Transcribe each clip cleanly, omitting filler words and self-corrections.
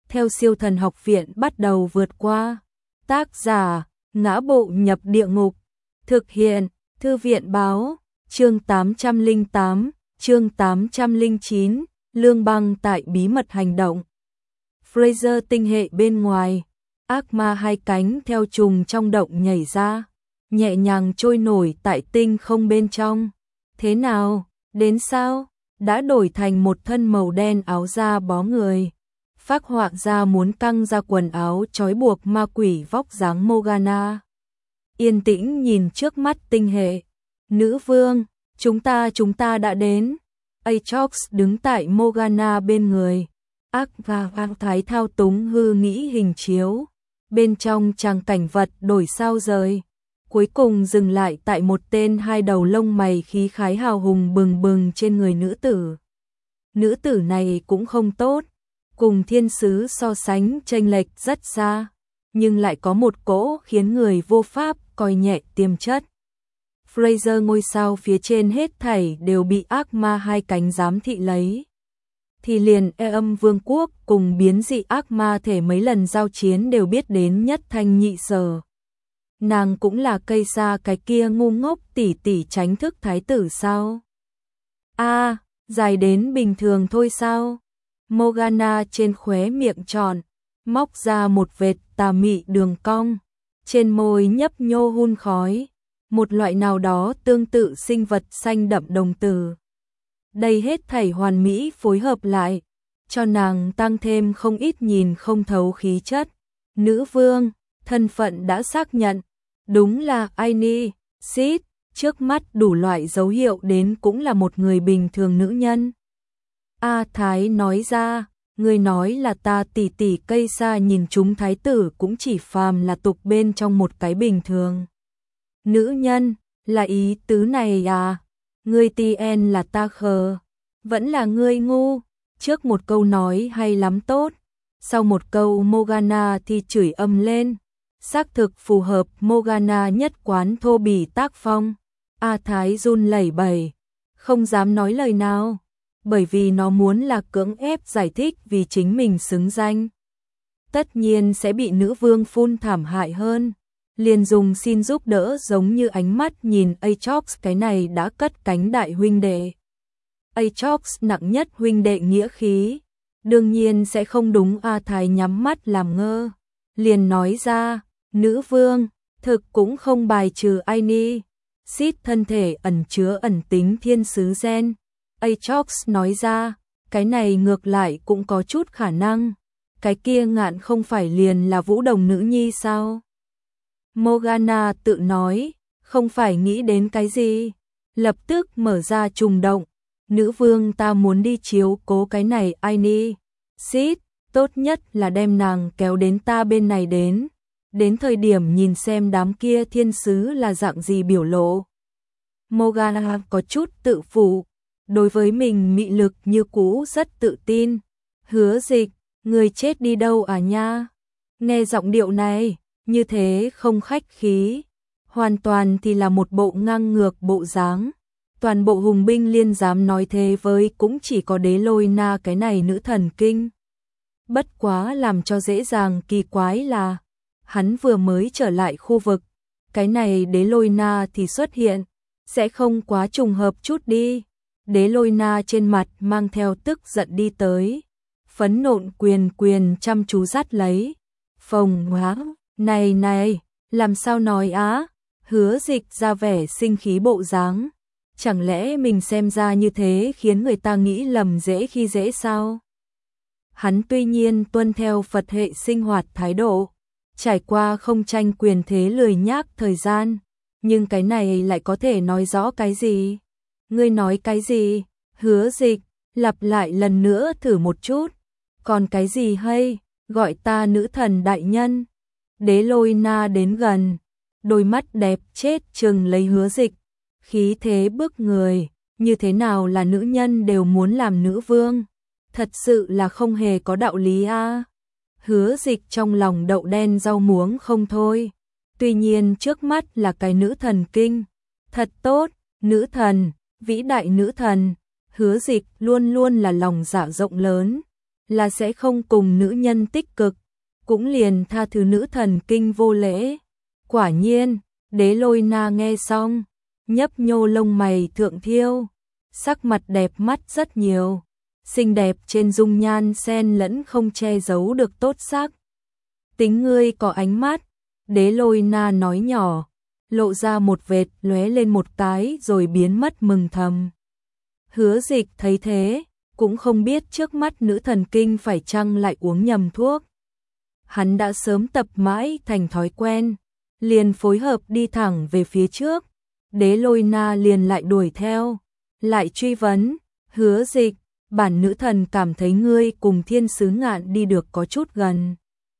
theo Siêu Thần Học Viện bắt đầu vượt qua. Tác giả: Ngã Bộ Nhập Địa Ngục. Thực hiện: Thư viện báo. Chương 808, chương 809, Lương Băng tại bí mật hành động. Fraser tinh hệ bên ngoài, ác ma hai cánh theo trùng trong động nhảy ra, nhẹ nhàng trôi nổi tại tinh không bên trong. Thế nào, đến sao? Đã đổi thành một thân màu đen áo da bó người. Phác họa ra muốn căng ra quần áo trói buộc ma quỷ vóc dáng Morgana. Yên tĩnh nhìn trước mắt tinh hệ. Nữ vương, chúng ta đã đến. Aatrox đứng tại Morgana bên người. Ác và Vang Thái thao túng hư nghĩ hình chiếu. Bên trong tràng cảnh vật đổi sao rời. Cuối cùng dừng lại tại một tên hai đầu lông mày khí khái hào hùng bừng bừng trên người nữ tử. Nữ tử này cũng không tốt, cùng thiên sứ so sánh chênh lệch rất xa, nhưng lại có một cỗ khiến người vô pháp coi nhẹ tiềm chất. Fraser ngôi sao phía trên hết thảy đều bị ác ma hai cánh giám thị lấy. Thì liền Âm Vương quốc cùng biến dị ác ma thể mấy lần giao chiến đều biết đến nhất thanh nhị sở. Nàng cũng là cây xa cái kia ngu ngốc tỉ tỉ tránh thức thái tử sao? Dài đến bình thường thôi sao? Morgana trên khóe miệng tròn, móc ra một vệt tà mị đường cong, trên môi nhấp nhô hun khói, một loại nào đó tương tự sinh vật xanh đậm đồng tử. Đây hết thảy hoàn mỹ phối hợp lại, cho nàng tăng thêm không ít nhìn không thấu khí chất. Nữ vương, thân phận đã xác nhận, đúng là Aini, Sid, trước mắt đủ loại dấu hiệu đến cũng là một người bình thường nữ nhân. Thái nói ra, người nói là ta tỉ tỉ cây xa nhìn chúng thái tử cũng chỉ phàm là tục bên trong một cái bình thường. Nữ nhân, là ý tứ này à? Ngươi TN là ta khờ, vẫn là ngươi ngu. Trước một câu nói hay lắm tốt, sau một câu Morgana thì chửi ầm lên. Xác thực phù hợp Morgana nhất quán thô bỉ tác phong. Thái run lẩy bẩy, không dám nói lời nào, bởi vì nó muốn là cưỡng ép giải thích vì chính mình xứng danh. Tất nhiên sẽ bị nữ vương phun thảm hại hơn. Liền dùng xin giúp đỡ giống như ánh mắt nhìn Aatrox cái này đã cất cánh đại huynh đệ. Aatrox nặng nhất huynh đệ nghĩa khí, đương nhiên sẽ không đúng. Thái nhắm mắt làm ngơ, liền nói ra, nữ vương, thực cũng không bài trừ Aini, Sid thân thể ẩn chứa ẩn tính thiên sứ gen. Aatrox nói ra, cái này ngược lại cũng có chút khả năng, cái kia ngạn không phải liền là Vũ Đồng nữ nhi sao? Morgana tự nói, không phải nghĩ đến cái gì, lập tức mở ra trùng động. Nữ vương, ta muốn đi chiếu cố cái này Aini, Sid, tốt nhất là đem nàng kéo đến ta bên này đến. Đến thời điểm nhìn xem đám kia thiên sứ là dạng gì biểu lộ. Morgana có chút tự phụ, đối với mình mị lực như cũ rất tự tin. Hứa Dịch, người chết đi đâu à nha? Nghe giọng điệu này, như thế không khách khí, hoàn toàn thì là một bộ ngang ngược bộ dáng. Toàn bộ hùng binh liên dám nói thế với cũng chỉ có Đế Lôi Na cái này nữ thần kinh. Bất quá làm cho dễ dàng kỳ quái là hắn vừa mới trở lại khu vực, cái này Đế Lôi Na thì xuất hiện, sẽ không quá trùng hợp chút đi. Đế Lôi Na trên mặt mang theo tức giận đi tới, phấn nộn quyền chăm chú dắt lấy. Phồng hóa, này, làm sao nói á? Hứa Dịch ra vẻ sinh khí bộ dáng, chẳng lẽ mình xem ra như thế khiến người ta nghĩ lầm dễ khi dễ sao? Hắn tuy nhiên tuân theo Phật hệ sinh hoạt thái độ, trải qua không tranh quyền thế lười nhác thời gian, nhưng cái này lại có thể nói rõ cái gì? Ngươi nói cái gì? Hứa Dịch, lặp lại lần nữa thử một chút. Còn cái gì hay? Gọi ta nữ thần đại nhân. Đế Lôi Na đến gần, đôi mắt đẹp chết chừng lấy Hứa Dịch, khí thế bức người, như thế nào là nữ nhân đều muốn làm nữ vương, thật sự là không hề có đạo lý a. Hứa Dịch trong lòng đậu đen rau muống không thôi, tuy nhiên trước mắt là cái nữ thần kinh, thật tốt, nữ thần, vĩ đại nữ thần. Hứa Dịch luôn luôn là lòng dạ rộng lớn, là sẽ không cùng nữ nhân tích cực, cũng liền tha thứ nữ thần kinh vô lễ. Quả nhiên, Đế Lôi Na nghe xong, nhấp nhô lông mày thượng thiêu, sắc mặt đẹp mắt rất nhiều, xinh đẹp trên dung nhan xen lẫn không che giấu được tốt sắc. Tính ngươi có ánh mắt, Đế Lôi Na nói nhỏ, lộ ra một vệt lóe lên một cái rồi biến mất mừng thầm. Hứa Dịch thấy thế, cũng không biết trước mắt nữ thần kinh phải chăng lại uống nhầm thuốc. Hắn đã sớm tập mãi thành thói quen, liền phối hợp đi thẳng về phía trước. Đế Lôi Na liền lại đuổi theo, lại truy vấn, Hứa Dịch, bản nữ thần cảm thấy ngươi cùng thiên sứ ngạn đi được có chút gần.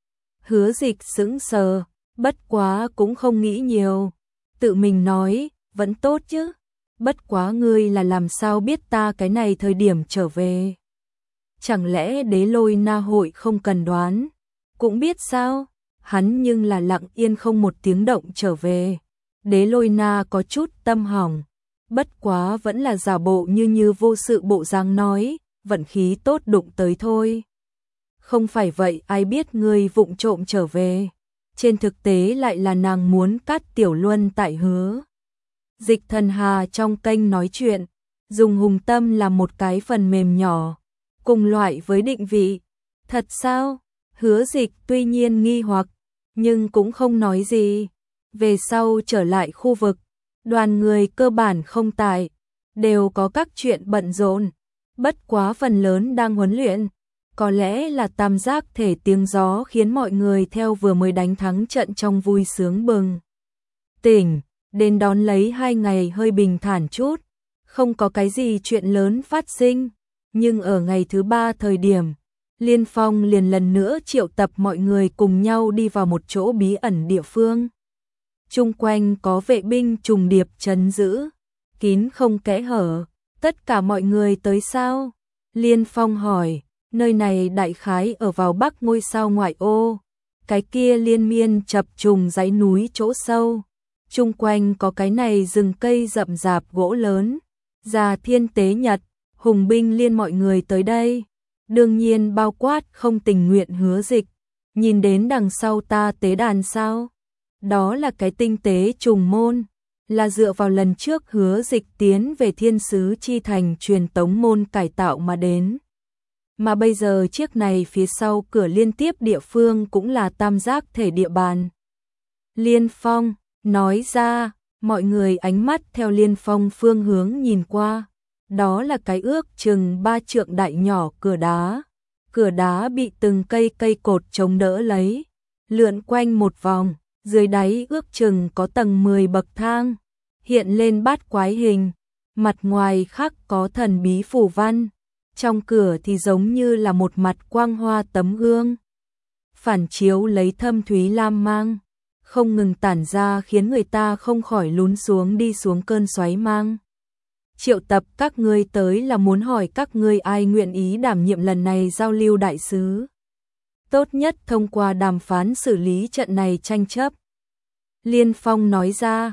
Hứa Dịch sững sờ, bất quá cũng không nghĩ nhiều, tự mình nói, vẫn tốt chứ, bất quá ngươi là làm sao biết ta cái này thời điểm trở về. Chẳng lẽ Đế Lôi Na hội không cần đoán, cũng biết sao, hắn nhưng là lặng yên không một tiếng động trở về. Đế Lôi Na có chút tâm hỏng, bất quá vẫn là giả bộ như vô sự bộ dáng nói, vận khí tốt đụng tới thôi. Không phải vậy ai biết ngươi vụng trộm trở về. Trên thực tế lại là nàng muốn cắt Tiểu Luân tại Hứa Dịch thần hà trong kênh nói chuyện, dùng Hùng Tâm làm một cái phần mềm nhỏ, cùng loại với định vị. Thật sao? Hứa Dịch tuy nhiên nghi hoặc, nhưng cũng không nói gì. Về sau trở lại khu vực, đoàn người cơ bản không tại, đều có các chuyện bận rộn, bất quá phần lớn đang huấn luyện. Có lẽ là tam giác thể tiếng gió khiến mọi người theo vừa mới đánh thắng trận trong vui sướng bừng tỉnh, đến đón lấy 2 ngày hơi bình thản chút, không có cái gì chuyện lớn phát sinh, nhưng ở ngày thứ 3 thời điểm, Liên Phong liền lần nữa triệu tập mọi người cùng nhau đi vào một chỗ bí ẩn địa phương. Chung quanh có vệ binh trùng điệp trấn giữ, kín không kẽ hở, tất cả mọi người tới sao? Liên Phong hỏi. Nơi này đại khái ở vào bắc ngôi sao ngoại ô, cái kia liên miên chập trùng dãy núi chỗ sâu, chung quanh có cái này rừng cây rậm rạp gỗ lớn, Già Thiên Tế Nhật, Hùng binh liên mọi người tới đây, đương nhiên bao quát không tình nguyện Hứa Dịch, nhìn đến đằng sau ta tế đàn sao, đó là cái tinh tế trùng môn, là dựa vào lần trước Hứa Dịch tiến về Thiên Sứ Chi Thành truyền tống môn cải tạo mà đến. Mà bây giờ chiếc này phía sau cửa liên tiếp địa phương cũng là tam giác thể địa bàn. Liên Phong nói ra, mọi người ánh mắt theo Liên Phong phương hướng nhìn qua. Đó là cái ước chừng 3 trượng đại nhỏ cửa đá bị từng cây cột chống đỡ lấy, lượn quanh một vòng, dưới đáy ước chừng có tầng 10 bậc thang, hiện lên bát quái hình, mặt ngoài khắc có thần bí phù văn. Trong cửa thì giống như là một mặt quang hoa tấm gương, phản chiếu lấy thâm thúy lam mang, không ngừng tản ra khiến người ta không khỏi lún xuống đi xuống cơn xoáy mang. Triệu tập các ngươi tới là muốn hỏi các ngươi ai nguyện ý đảm nhiệm lần này giao lưu đại sứ. Tốt nhất thông qua đàm phán xử lý trận này tranh chấp. Liên Phong nói ra,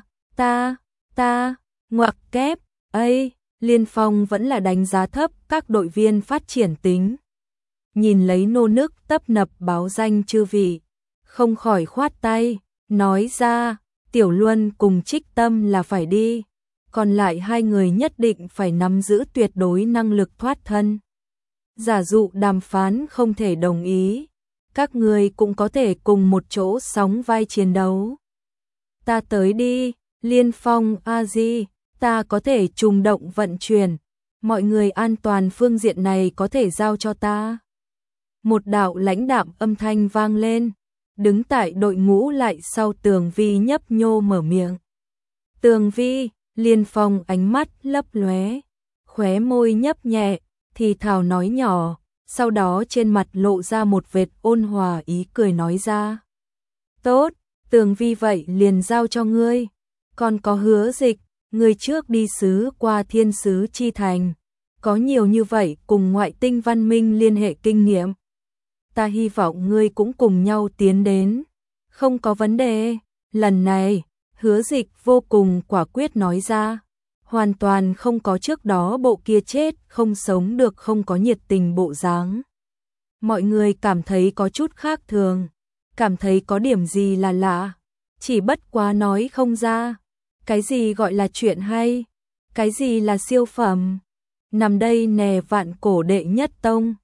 ta, ngoặc kép, ấy. Liên Phong vẫn là đánh giá thấp các đội viên phát triển tính. Nhìn lấy nô nức tấp nập báo danh chư vị, không khỏi khoát tay, nói ra, Tiểu Luân cùng Trích Tâm là phải đi, còn lại 2 người nhất định phải nắm giữ tuyệt đối năng lực thoát thân. Giả dụ đàm phán không thể đồng ý, các người cũng có thể cùng một chỗ sóng vai chiến đấu. Ta tới đi, Liên Phong A-di. Ta có thể trùng động vận chuyển, mọi người an toàn phương diện này có thể giao cho ta. Một đạo lãnh đạm âm thanh vang lên, đứng tại đội ngũ lại sau Tường Vi nhấp nhô mở miệng. Tường Vi, Liên Phong ánh mắt lấp lóe, khóe môi nhấp nhẹ, thì thào nói nhỏ, sau đó trên mặt lộ ra một vệt ôn hòa ý cười nói ra. Tốt, Tường Vi vậy liền giao cho ngươi, còn có Hứa Dịch. Người trước đi sứ qua Thiên Sứ Chi Thành, có nhiều như vậy cùng ngoại tinh văn minh liên hệ kinh nghiệm. Ta hy vọng ngươi cũng cùng nhau tiến đến. Không có vấn đề, lần này, Hứa Dịch vô cùng quả quyết nói ra. Hoàn toàn không có trước đó bộ kia chết, không sống được không có nhiệt tình bộ dáng. mọi người cảm thấy có chút khác thường, cảm thấy có điểm gì là lạ, chỉ bất quá nói không ra. Cái gì gọi là chuyện hay? Cái gì là siêu phẩm? Nằm đây nè vạn cổ đệ nhất tông.